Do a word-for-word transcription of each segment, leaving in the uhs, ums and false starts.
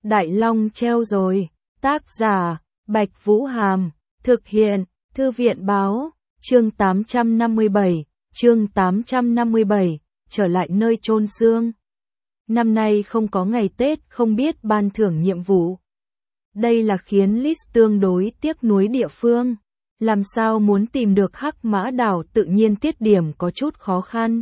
Đại Long treo rồi. Tác giả, Bạch Vũ Hàm. Thực hiện, Thư viện Báo. Chương tám trăm năm mươi bảy. Chương tám trăm năm mươi bảy. Trở lại nơi chôn xương. Năm nay không có ngày Tết, không biết ban thưởng nhiệm vụ. Đây là khiến Liz tương đối tiếc nuối địa phương. Làm sao muốn tìm được Hắc Mã Đảo tự nhiên tiết điểm có chút khó khăn.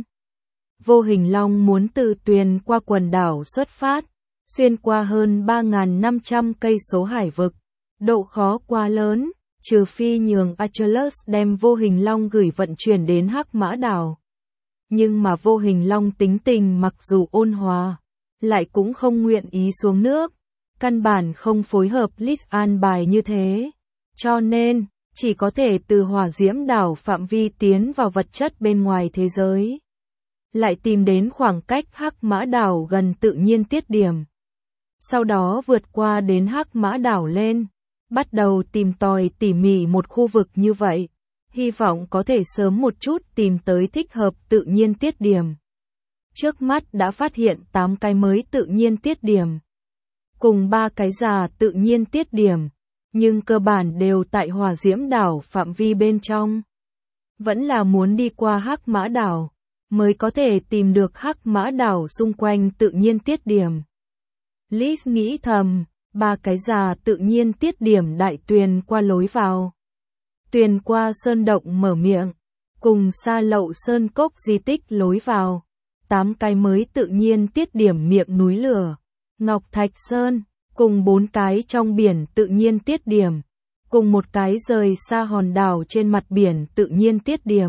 Vô Hình Long muốn từ Tuyền qua quần đảo xuất phát, xuyên qua hơn ba nghìn năm trăm cây số hải vực. Độ khó quá lớn, trừ phi nhường Achilles đem Vô Hình Long gửi vận chuyển đến Hắc Mã Đảo. Nhưng mà Vô Hình Long tính tình mặc dù ôn hòa, lại cũng không nguyện ý xuống nước. Căn bản không phối hợp Liz an bài như thế. Cho nên, chỉ có thể từ Hỏa Diễm Đảo phạm vi tiến vào vật chất bên ngoài thế giới. Lại tìm đến khoảng cách Hắc Mã Đảo gần tự nhiên tiết điểm. Sau đó vượt qua đến Hắc Mã Đảo lên, bắt đầu tìm tòi tỉ mỉ một khu vực như vậy. Hy vọng có thể sớm một chút tìm tới thích hợp tự nhiên tiết điểm. Trước mắt đã phát hiện tám cái mới tự nhiên tiết điểm, cùng ba cái già tự nhiên tiết điểm, nhưng cơ bản đều tại Hỏa Diễm Đảo phạm vi bên trong. Vẫn là muốn đi qua Hắc Mã Đảo, mới có thể tìm được Hắc Mã Đảo xung quanh tự nhiên tiết điểm. Liz nghĩ thầm, ba cái già tự nhiên tiết điểm đại Tuyền qua lối vào. Tuyền qua sơn động mở miệng, cùng Sa Lậu sơn cốc di tích lối vào. Tám cái mới tự nhiên tiết điểm miệng núi lửa, Ngọc Thạch Sơn, cùng bốn cái trong biển tự nhiên tiết điểm, cùng một cái rời xa hòn đảo trên mặt biển tự nhiên tiết điểm.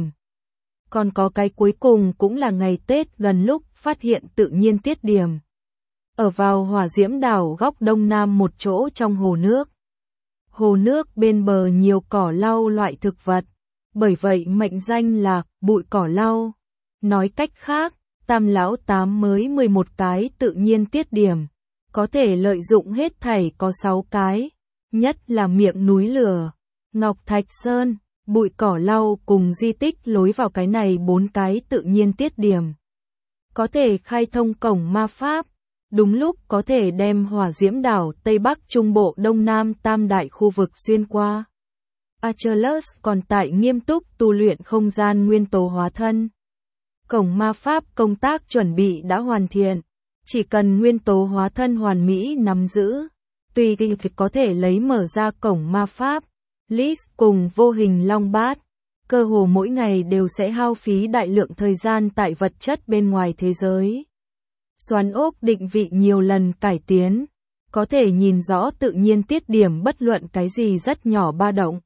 Còn có cái cuối cùng cũng là ngày Tết gần lúc phát hiện tự nhiên tiết điểm. Ở vào Hỏa Diễm Đảo góc đông nam một chỗ trong hồ nước. Hồ nước bên bờ nhiều cỏ lau loại thực vật, bởi vậy mệnh danh là bụi cỏ lau. Nói cách khác, Tam Lão Tám mới mười một cái tự nhiên tiết điểm, có thể lợi dụng hết thảy có sáu cái, nhất là miệng núi lửa, Ngọc Thạch Sơn, bụi cỏ lau cùng di tích lối vào cái này bốn cái tự nhiên tiết điểm. Có thể khai thông cổng ma pháp, đúng lúc có thể đem Hỏa Diễm Đảo Tây Bắc Trung Bộ Đông Nam tam đại khu vực xuyên qua. Achilles còn tại nghiêm túc tu luyện không gian nguyên tố hóa thân. Cổng ma pháp công tác chuẩn bị đã hoàn thiện, chỉ cần nguyên tố hóa thân hoàn mỹ nắm giữ, tùy thì có thể lấy mở ra cổng ma pháp. Liz cùng Vô Hình Long Bát, cơ hồ mỗi ngày đều sẽ hao phí đại lượng thời gian tại vật chất bên ngoài thế giới. Xoắn ốc định vị nhiều lần cải tiến, có thể nhìn rõ tự nhiên tiết điểm bất luận cái gì rất nhỏ ba động.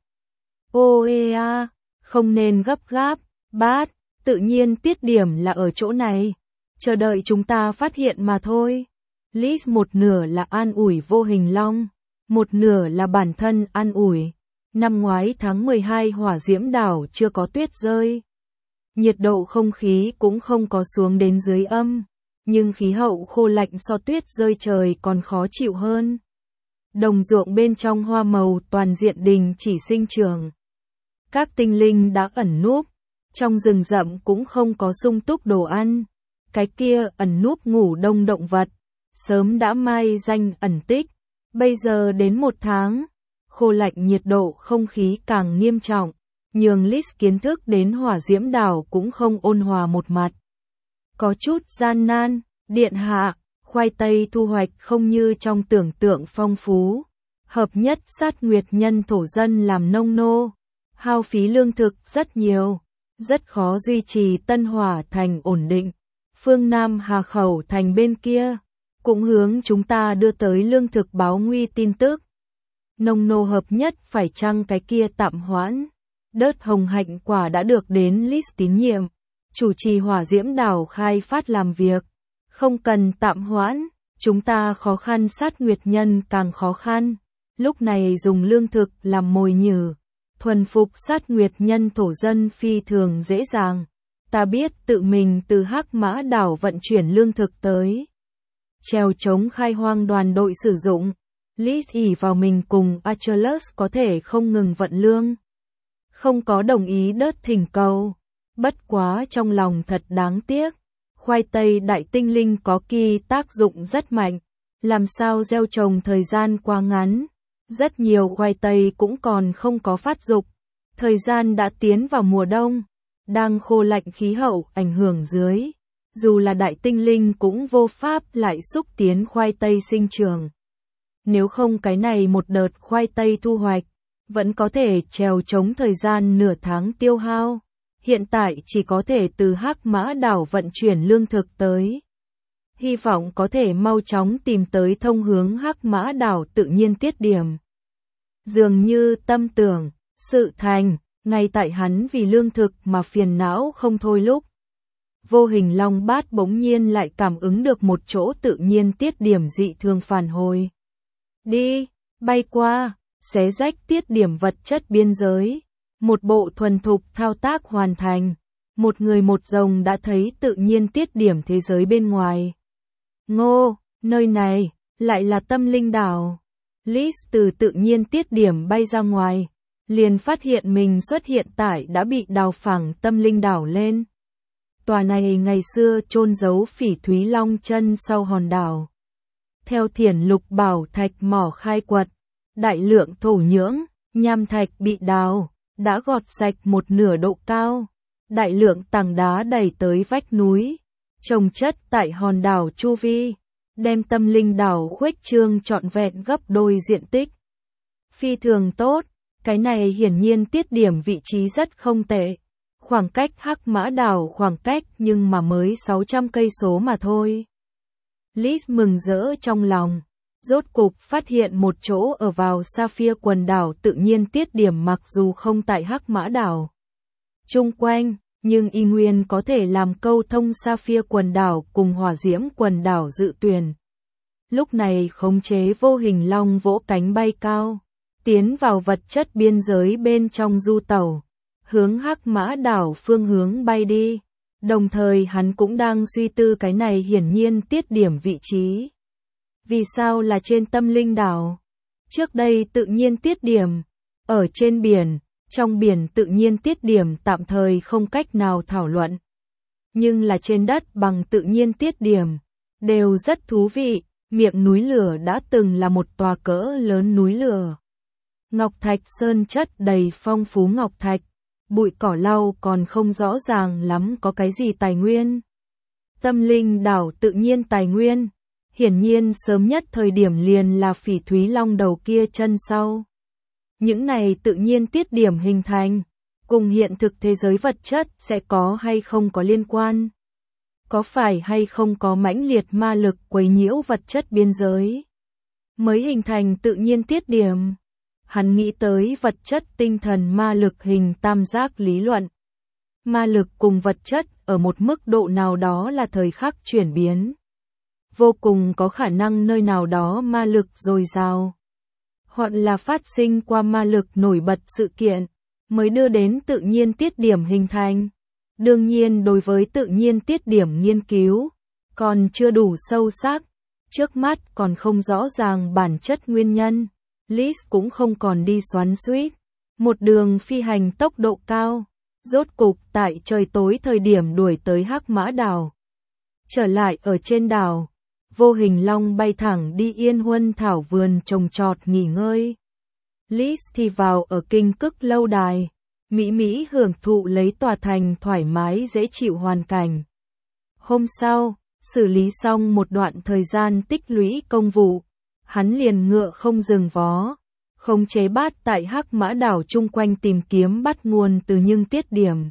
Ô ê a, không nên gấp gáp, Bát, tự nhiên tiết điểm là ở chỗ này, chờ đợi chúng ta phát hiện mà thôi. Liz một nửa là an ủi Vô Hình Long, một nửa là bản thân an ủi. Năm ngoái tháng mười hai Hỏa Diễm Đảo chưa có tuyết rơi. Nhiệt độ không khí cũng không có xuống đến dưới âm, nhưng khí hậu khô lạnh so tuyết rơi trời còn khó chịu hơn. Đồng ruộng bên trong hoa màu toàn diện đình chỉ sinh trưởng. Các tinh linh đã ẩn núp, trong rừng rậm cũng không có sung túc đồ ăn. Cái kia ẩn núp ngủ đông động vật, sớm đã mai danh ẩn tích. Bây giờ đến một tháng, khô lạnh nhiệt độ không khí càng nghiêm trọng, nhường Liz kiến thức đến Hỏa Diễm Đảo cũng không ôn hòa một mặt. Có chút gian nan, điện hạ, khoai tây thu hoạch không như trong tưởng tượng phong phú. Hợp nhất sát nguyệt nhân thổ dân làm nông nô, hao phí lương thực rất nhiều, rất khó duy trì Tân Hỏa thành ổn định. Phương Nam Hà Khẩu thành bên kia, cũng hướng chúng ta đưa tới lương thực báo nguy tin tức. Nông nô hợp nhất phải chăng cái kia tạm hoãn. Đớt hồng hạnh quả đã được đến Liz tín nhiệm, chủ trì Hỏa Diễm Đảo khai phát làm việc. Không cần tạm hoãn, chúng ta khó khăn sát nguyệt nhân càng khó khăn. Lúc này dùng lương thực làm mồi nhử, thuần phục sát nguyệt nhân thổ dân phi thường dễ dàng. Ta biết tự mình từ Hắc Mã Đảo vận chuyển lương thực tới. Trèo chống khai hoang đoàn đội sử dụng. Liz ỷ vào mình cùng Achilles có thể không ngừng vận lương. Không có đồng ý đớt thỉnh cầu. Bất quá trong lòng thật đáng tiếc. Khoai tây đại tinh linh có kỳ tác dụng rất mạnh. Làm sao gieo trồng thời gian quá ngắn, rất nhiều khoai tây cũng còn không có phát dục. Thời gian đã tiến vào mùa đông, đang khô lạnh khí hậu ảnh hưởng dưới. Dù là đại tinh linh cũng vô pháp lại xúc tiến khoai tây sinh trưởng. Nếu không cái này một đợt khoai tây thu hoạch, vẫn có thể trèo chống thời gian nửa tháng tiêu hao. Hiện tại chỉ có thể từ Hắc Mã Đảo vận chuyển lương thực tới. Hy vọng có thể mau chóng tìm tới thông hướng Hắc Mã Đảo tự nhiên tiết điểm. Dường như tâm tưởng, sự thành, ngay tại hắn vì lương thực mà phiền não không thôi lúc. Vô hình long bát bỗng nhiên lại cảm ứng được một chỗ tự nhiên tiết điểm dị thường phản hồi. Đi, bay qua, xé rách tiết điểm vật chất biên giới. Một bộ thuần thục thao tác hoàn thành. Một người một rồng đã thấy tự nhiên tiết điểm thế giới bên ngoài. Ngô, nơi này, lại là tâm linh đảo. Liz từ tự nhiên tiết điểm bay ra ngoài, liền phát hiện mình xuất hiện tại đã bị đào phẳng tâm linh đảo lên. Tòa này ngày xưa chôn giấu phỉ thúy long chân sau hòn đảo. Theo thiển lục bảo thạch mỏ khai quật, đại lượng thổ nhưỡng, nham thạch bị đào, đã gọt sạch một nửa độ cao. Đại lượng tảng đá đẩy tới vách núi, trồng chất tại hòn đảo chu vi, đem tâm linh đảo khuếch trương trọn vẹn gấp đôi diện tích. Phi thường tốt, cái này hiển nhiên tiết điểm vị trí rất không tệ. Khoảng cách Hắc Mã Đảo khoảng cách nhưng mà mới sáu trăm cây số mà thôi. Liz mừng rỡ trong lòng, rốt cục phát hiện một chỗ ở vào Sapphire quần đảo tự nhiên tiết điểm mặc dù không tại Hắc Mã Đảo chung quanh, nhưng y nguyên có thể làm câu thông Sapphire quần đảo cùng Hỏa Diễm quần đảo dự tuyển. Lúc này khống chế vô hình long vỗ cánh bay cao, tiến vào vật chất biên giới bên trong du tàu, hướng Hắc Mã Đảo phương hướng bay đi. Đồng thời hắn cũng đang suy tư cái này hiển nhiên tiết điểm vị trí. Vì sao là trên tâm linh đảo? Trước đây tự nhiên tiết điểm, ở trên biển, trong biển tự nhiên tiết điểm tạm thời không cách nào thảo luận. Nhưng là trên đất bằng tự nhiên tiết điểm, đều rất thú vị. Miệng núi lửa đã từng là một tòa cỡ lớn núi lửa. Ngọc thạch sơn chất đầy phong phú ngọc thạch, bụi cỏ lau còn không rõ ràng lắm có cái gì tài nguyên. Tâm linh đảo tự nhiên tài nguyên, hiển nhiên sớm nhất thời điểm liền là phỉ thúy long đầu kia chân sau. Những này tự nhiên tiết điểm hình thành, cùng hiện thực thế giới vật chất sẽ có hay không có liên quan. Có phải hay không có mãnh liệt ma lực quấy nhiễu vật chất biên giới, mới hình thành tự nhiên tiết điểm. Hắn nghĩ tới vật chất tinh thần ma lực hình tam giác lý luận. Ma lực cùng vật chất ở một mức độ nào đó là thời khắc chuyển biến. Vô cùng có khả năng nơi nào đó ma lực dồi dào, hoặc là phát sinh qua ma lực nổi bật sự kiện, mới đưa đến tự nhiên tiết điểm hình thành. Đương nhiên đối với tự nhiên tiết điểm nghiên cứu, còn chưa đủ sâu sắc, trước mắt còn không rõ ràng bản chất nguyên nhân. Liz cũng không còn đi xoắn xuýt, một đường phi hành tốc độ cao, rốt cục tại trời tối thời điểm đuổi tới Hắc Mã Đảo. Trở lại ở trên đảo, vô hình long bay thẳng đi Yên Huân thảo vườn trồng trọt nghỉ ngơi. Liz thì vào ở Kinh Cức lâu đài, mỹ mỹ hưởng thụ lấy tòa thành thoải mái dễ chịu hoàn cảnh. Hôm sau, xử lý xong một đoạn thời gian tích lũy công vụ, hắn liền ngựa không dừng vó, khống chế bát tại Hắc Mã Đảo chung quanh tìm kiếm bắt nguồn từ những tiết điểm.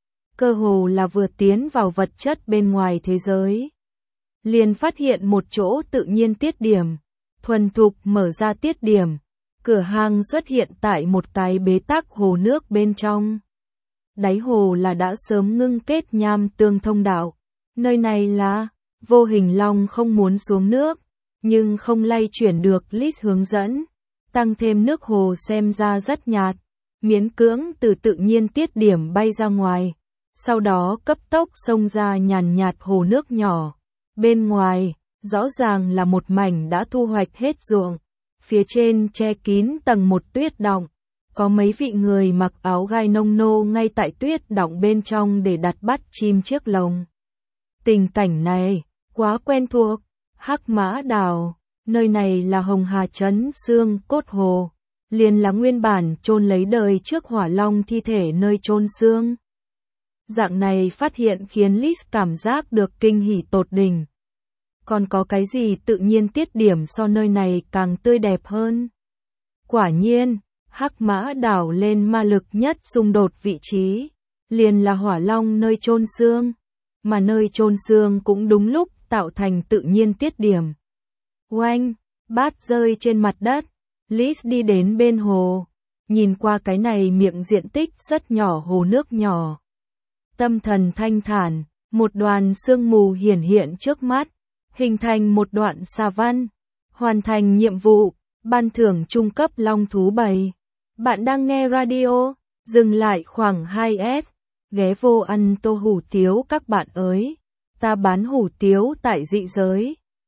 Cơ hồ là vừa tiến vào vật chất bên ngoài thế giới, liền phát hiện một chỗ tự nhiên tiết điểm, thuần thục mở ra tiết điểm. Cửa hang xuất hiện tại một cái bế tắc hồ nước bên trong. Đáy hồ là đã sớm ngưng kết nham tương thông đạo. Nơi này là, vô hình long không muốn xuống nước, nhưng không lay chuyển được Liz hướng dẫn. Tăng thêm nước hồ xem ra rất nhạt, miễn cưỡng từ tự nhiên tiết điểm bay ra ngoài. Sau đó cấp tốc xông ra nhàn nhạt hồ nước nhỏ. Bên ngoài, rõ ràng là một mảnh đã thu hoạch hết ruộng. Phía trên che kín tầng một tuyết đọng, có mấy vị người mặc áo gai nông nô ngay tại tuyết đọng bên trong để đặt bắt chim chiếc lồng. Tình cảnh này, quá quen thuộc, Hắc Mã Đảo, Nơi này là Hồng Hà Trấn Xương Cốt Hồ, liền là nguyên bản chôn lấy đời trước Hỏa Long thi thể nơi chôn xương. Dạng này phát hiện khiến Liz cảm giác được kinh hỉ tột đỉnh. Còn có cái gì tự nhiên tiết điểm so nơi này càng tươi đẹp hơn? Quả nhiên, Hắc Mã đảo lên ma lực nhất xung đột vị trí, liền là Hỏa Long nơi chôn xương, mà nơi chôn xương cũng đúng lúc tạo thành tự nhiên tiết điểm. Oanh, bát rơi trên mặt đất, Liz đi đến bên hồ, nhìn qua cái này miệng diện tích rất nhỏ hồ nước nhỏ. Tâm thần thanh thản, một đoàn sương mù hiển hiện trước mắt, hình thành một đoạn xà văn, hoàn thành nhiệm vụ, ban thưởng trung cấp long thú bầy. Bạn đang nghe radio, dừng lại khoảng hai S, ghé vô ăn tô hủ tiếu các bạn ơi, ta bán hủ tiếu tại dị giới.